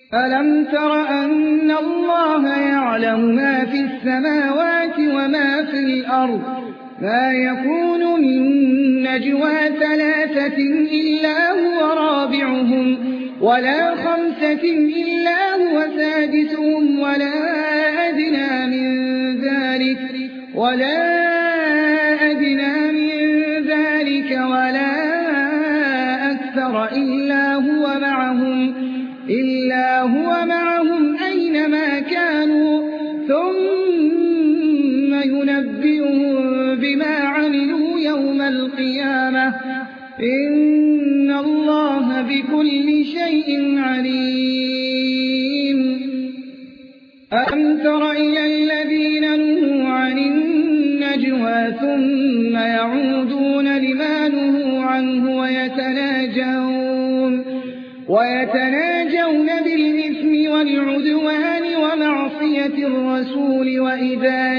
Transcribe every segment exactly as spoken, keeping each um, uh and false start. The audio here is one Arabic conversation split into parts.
ألم تر أن الله يعلم ما في السماوات وما في الأرض ما يكون من نجوى ثلاثة إلا هو رابعهم ولا خمسة إلا هو سادسهم ولا أدنى من ذلك ولا أدنى من ذلك ولا أكثر إلا هو معهم إلا هو معهم أينما كانوا ثم ينبئهم بما عملوا يوم القيامة إن الله بكل شيء عليم. ألم تر إلى الذين نهوا عن النجوى ثم يعودون لما نهوا عنه ويتناجون ويتناجون بالإثم والعدوان ومعصية الرسول وإذا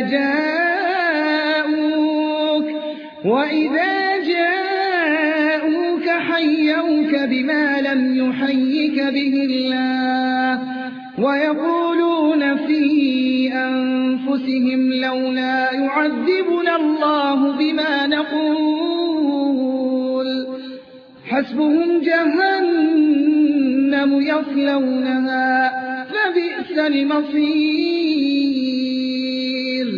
جاءوك وإذا جاءوك حيوك بما لم يحيك به الله ويقولون في أنفسهم لولا يعذبنا الله بما نقول حسبهم جهنم يصلونها فبئس المصير.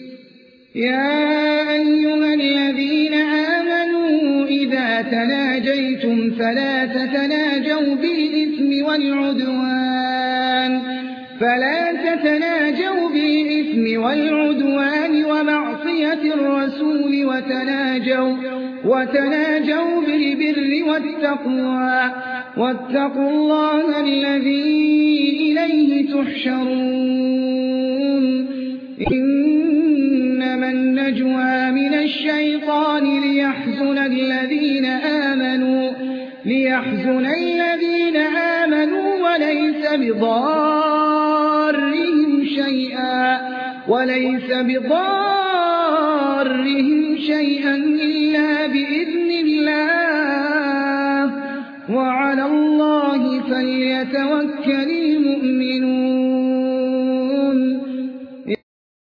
يا أيها الذين آمنوا إذا تناجيتم فلا تتناجوا بالإثم والعدوان فلا تتناجوا بالإثم والعدوان ومعصية الرسول وتناجوا وتناجوا بالبر والتقوى واتقوا الله الذي إليه تحشرون. إنما النجوى من الشيطان ليحزن الذين آمنوا ليحزن الذين آمنوا وليس بضارهم شيئا وليس بضارهم شيئا إلا بإذن الله وعلى الله فليتوكل المؤمنون.